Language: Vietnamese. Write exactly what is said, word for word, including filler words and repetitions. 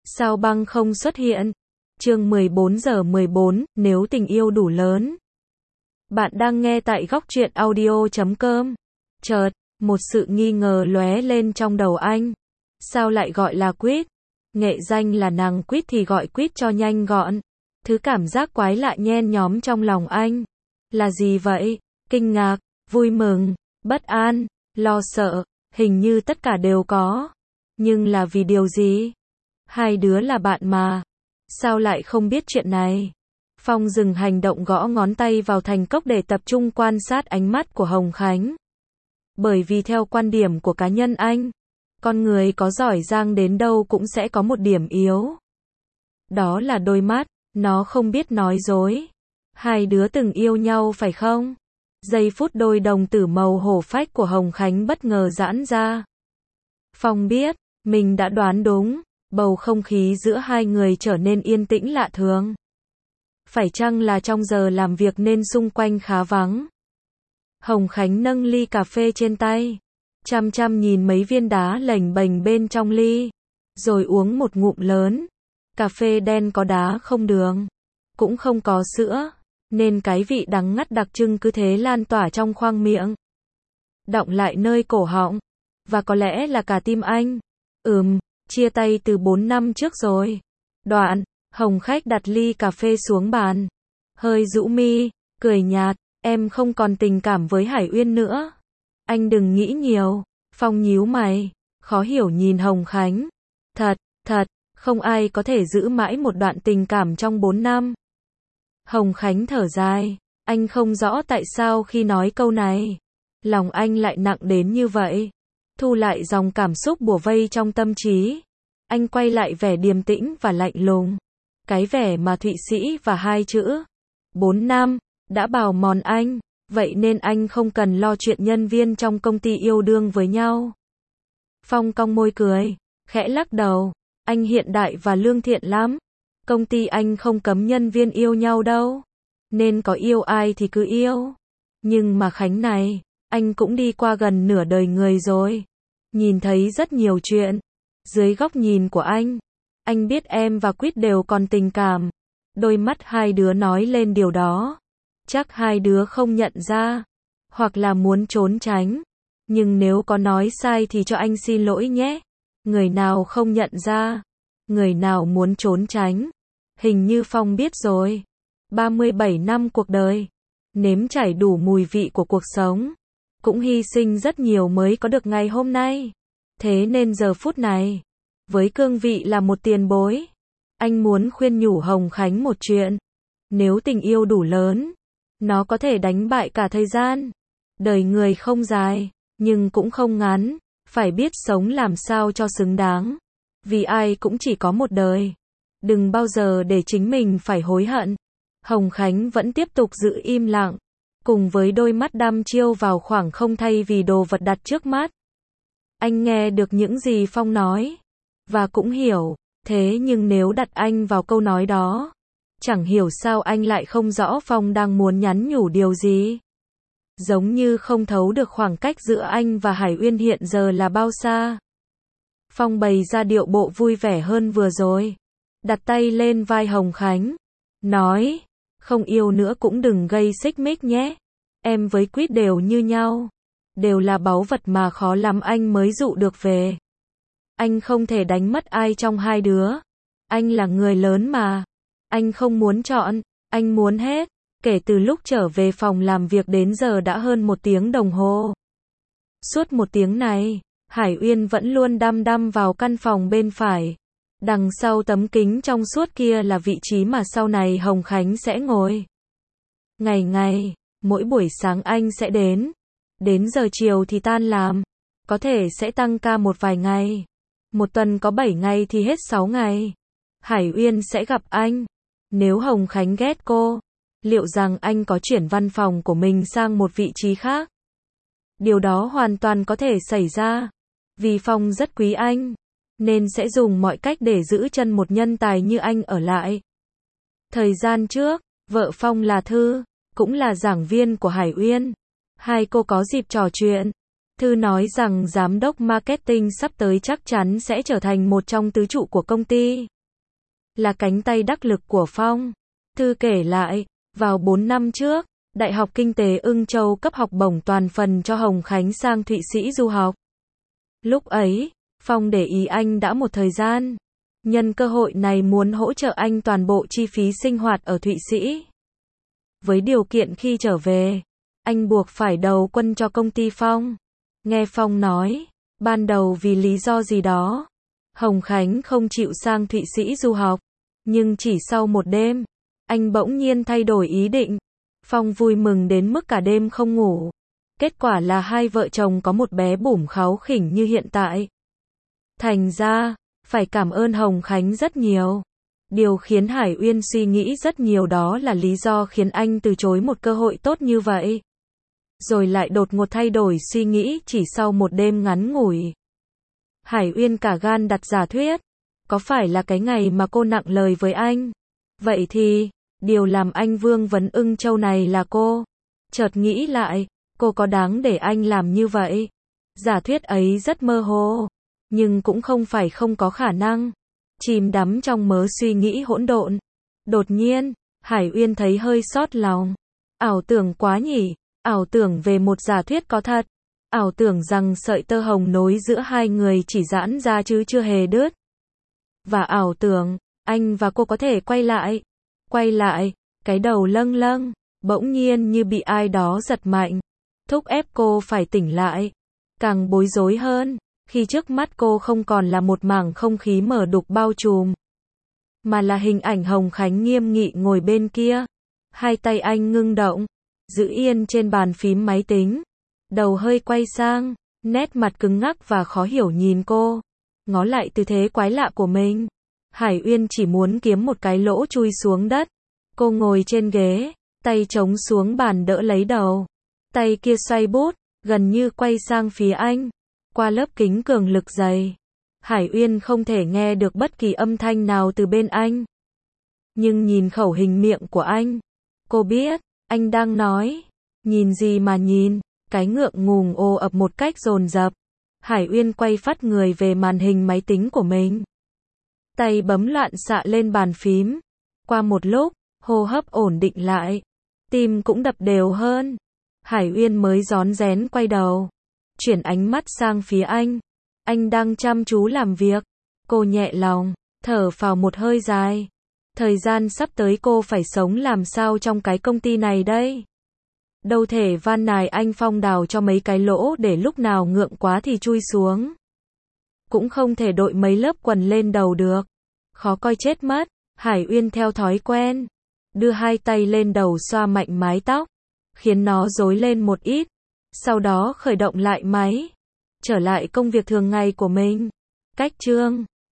Sao băng không xuất hiện? Chương mười bốn giờ mười bốn, nếu tình yêu đủ lớn. Bạn đang nghe tại góc truyện audio chấm com. Chợt, một sự nghi ngờ lóe lên trong đầu anh. Sao lại gọi là quýt? Nghệ danh là nàng quýt thì gọi quýt cho nhanh gọn. Thứ cảm giác quái lạ nhen nhóm trong lòng anh. Là gì vậy? Kinh ngạc, vui mừng, bất an, lo sợ, hình như tất cả đều có. Nhưng là vì điều gì? Hai đứa là bạn mà. Sao lại không biết chuyện này? Phong dừng hành động gõ ngón tay vào thành cốc để tập trung quan sát ánh mắt của Hồng Khánh. Bởi vì theo quan điểm của cá nhân anh, con người có giỏi giang đến đâu cũng sẽ có một điểm yếu. Đó là đôi mắt, nó không biết nói dối. Hai đứa từng yêu nhau phải không? Giây phút đôi đồng tử màu hổ phách của Hồng Khánh bất ngờ giãn ra. Phong biết, mình đã đoán đúng. Bầu không khí giữa hai người trở nên yên tĩnh lạ thường. Phải chăng là trong giờ làm việc nên xung quanh khá vắng? Hồng Khánh nâng ly cà phê trên tay, chăm chăm nhìn mấy viên đá lềnh bềnh bên trong ly, rồi uống một ngụm lớn. Cà phê đen có đá không đường, cũng không có sữa, nên cái vị đắng ngắt đặc trưng cứ thế lan tỏa trong khoang miệng, đọng lại nơi cổ họng, và có lẽ là cả tim anh. Ừm. Chia tay từ bốn năm trước rồi. Đoạn, Hồng Khách đặt ly cà phê xuống bàn. Hơi rũ mi, cười nhạt, em không còn tình cảm với Hải Uyên nữa. Anh đừng nghĩ nhiều. Phong nhíu mày, khó hiểu nhìn Hồng Khánh. Thật, thật, không ai có thể giữ mãi một đoạn tình cảm trong bốn năm. Hồng Khánh thở dài, anh không rõ tại sao khi nói câu này, lòng anh lại nặng đến như vậy. Thu lại dòng cảm xúc bủa vây trong tâm trí. Anh quay lại vẻ điềm tĩnh và lạnh lùng. Cái vẻ mà Thụy Sĩ và hai chữ bốn năm đã bào mòn anh, vậy nên anh không cần lo chuyện nhân viên trong công ty yêu đương với nhau. Phong cong môi cười, khẽ lắc đầu, anh hiện đại và lương thiện lắm. Công ty anh không cấm nhân viên yêu nhau đâu, nên có yêu ai thì cứ yêu. Nhưng mà Khánh này, anh cũng đi qua gần nửa đời người rồi, nhìn thấy rất nhiều chuyện. Dưới góc nhìn của anh, anh biết em và Quýt đều còn tình cảm. Đôi mắt hai đứa nói lên điều đó. Chắc hai đứa không nhận ra, hoặc là muốn trốn tránh. Nhưng nếu có nói sai thì cho anh xin lỗi nhé. Người nào không nhận ra, người nào muốn trốn tránh. Hình như Phong biết rồi. ba mươi bảy năm cuộc đời, nếm trải đủ mùi vị của cuộc sống, cũng hy sinh rất nhiều mới có được ngày hôm nay. Thế nên giờ phút này, với cương vị là một tiền bối, anh muốn khuyên nhủ Hồng Khánh một chuyện. Nếu tình yêu đủ lớn, nó có thể đánh bại cả thời gian. Đời người không dài, nhưng cũng không ngắn. Phải biết sống làm sao cho xứng đáng. Vì ai cũng chỉ có một đời. Đừng bao giờ để chính mình phải hối hận. Hồng Khánh vẫn tiếp tục giữ im lặng, cùng với đôi mắt đăm chiêu vào khoảng không thay vì đồ vật đặt trước mắt. Anh nghe được những gì Phong nói, và cũng hiểu, thế nhưng nếu đặt anh vào câu nói đó, chẳng hiểu sao anh lại không rõ Phong đang muốn nhắn nhủ điều gì. Giống như không thấu được khoảng cách giữa anh và Hải Uyên hiện giờ là bao xa. Phong bày ra điệu bộ vui vẻ hơn vừa rồi, đặt tay lên vai Hồng Khánh, nói, không yêu nữa cũng đừng gây xích mích nhé. Em với Quýt đều như nhau, đều là báu vật mà khó lắm anh mới dụ được về. Anh không thể đánh mất ai trong hai đứa. Anh là người lớn mà. Anh không muốn chọn, anh muốn hết. Kể từ lúc trở về phòng làm việc đến giờ đã hơn một tiếng đồng hồ. Suốt một tiếng này, Hải Uyên vẫn luôn đăm đăm vào căn phòng bên phải. Đằng sau tấm kính trong suốt kia là vị trí mà sau này Hồng Khánh sẽ ngồi. Ngày ngày, mỗi buổi sáng anh sẽ đến. Đến giờ chiều thì tan làm. Có thể sẽ tăng ca một vài ngày. Một tuần có bảy ngày thì hết sáu ngày. Hải Uyên sẽ gặp anh. Nếu Hồng Khánh ghét cô, liệu rằng anh có chuyển văn phòng của mình sang một vị trí khác? Điều đó hoàn toàn có thể xảy ra. Vì Phong rất quý anh, nên sẽ dùng mọi cách để giữ chân một nhân tài như anh ở lại. Thời gian trước, vợ Phong là Thư, cũng là giảng viên của Hải Uyên. Hai cô có dịp trò chuyện. Thư nói rằng giám đốc marketing sắp tới chắc chắn sẽ trở thành một trong tứ trụ của công ty. là cánh tay đắc lực của Phong. Thư kể lại, vào bốn năm trước, Đại học Kinh tế Ưng Châu cấp học bổng toàn phần cho Hồng Khánh sang Thụy Sĩ du học. Lúc ấy, Phong để ý anh đã một thời gian. Nhân cơ hội này muốn hỗ trợ anh toàn bộ chi phí sinh hoạt ở Thụy Sĩ. Với điều kiện khi trở về, anh buộc phải đầu quân cho công ty Phong. Nghe Phong nói, ban đầu vì lý do gì đó, Hồng Khánh không chịu sang Thụy Sĩ du học. Nhưng chỉ sau một đêm, anh bỗng nhiên thay đổi ý định. Phong vui mừng đến mức cả đêm không ngủ. Kết quả là hai vợ chồng có một bé bủm kháu khỉnh như hiện tại. Thành ra, phải cảm ơn Hồng Khánh rất nhiều. Điều khiến Hải Uyên suy nghĩ rất nhiều đó là lý do khiến anh từ chối một cơ hội tốt như vậy. Rồi lại đột ngột thay đổi suy nghĩ chỉ sau một đêm ngắn ngủi. Hải Uyên cả gan đặt giả thuyết. Có phải là cái ngày mà cô nặng lời với anh? Vậy thì, điều làm anh vương vấn Ưng Châu này là cô. Chợt nghĩ lại, cô có đáng để anh làm như vậy? Giả thuyết ấy rất mơ hồ, nhưng cũng không phải không có khả năng. Chìm đắm trong mớ suy nghĩ hỗn độn. Đột nhiên, Hải Uyên thấy hơi xót lòng. Ảo tưởng quá nhỉ, ảo tưởng về một giả thuyết có thật. Ảo tưởng rằng sợi tơ hồng nối giữa hai người chỉ giãn ra chứ chưa hề đứt. Và ảo tưởng, anh và cô có thể quay lại. Quay lại, cái đầu lâng lâng, bỗng nhiên như bị ai đó giật mạnh. Thúc ép cô phải tỉnh lại. Càng bối rối hơn, khi trước mắt cô không còn là một mảng không khí mờ đục bao trùm, mà là hình ảnh Hồng Khánh nghiêm nghị ngồi bên kia. Hai tay anh ngưng động, giữ yên trên bàn phím máy tính. Đầu hơi quay sang, nét mặt cứng ngắc và khó hiểu nhìn cô. Ngó lại tư thế quái lạ của mình. Hải Uyên chỉ muốn kiếm một cái lỗ chui xuống đất. Cô ngồi trên ghế, tay chống xuống bàn đỡ lấy đầu. Tay kia xoay bút, gần như quay sang phía anh. Qua lớp kính cường lực dày, Hải Uyên không thể nghe được bất kỳ âm thanh nào từ bên anh. Nhưng nhìn khẩu hình miệng của anh, cô biết, anh đang nói. Nhìn gì mà nhìn, cái ngượng ngùng ồ ập một cách dồn dập. Hải Uyên quay phắt người về màn hình máy tính của mình. Tay bấm loạn xạ lên bàn phím. Qua một lúc, hô hấp ổn định lại. Tim cũng đập đều hơn. Hải Uyên mới rón rén quay đầu. Chuyển ánh mắt sang phía anh. Anh đang chăm chú làm việc. Cô nhẹ lòng, thở phào một hơi dài. Thời gian sắp tới cô phải sống làm sao trong cái công ty này đây? Đâu thể van nài anh Phong đào cho mấy cái lỗ để lúc nào ngượng quá thì chui xuống. Cũng không thể đội mấy lớp quần lên đầu được. Khó coi chết mất. Hải Uyên theo thói quen, đưa hai tay lên đầu xoa mạnh mái tóc, khiến nó rối lên một ít. Sau đó khởi động lại máy, trở lại công việc thường ngày của mình. Cách chương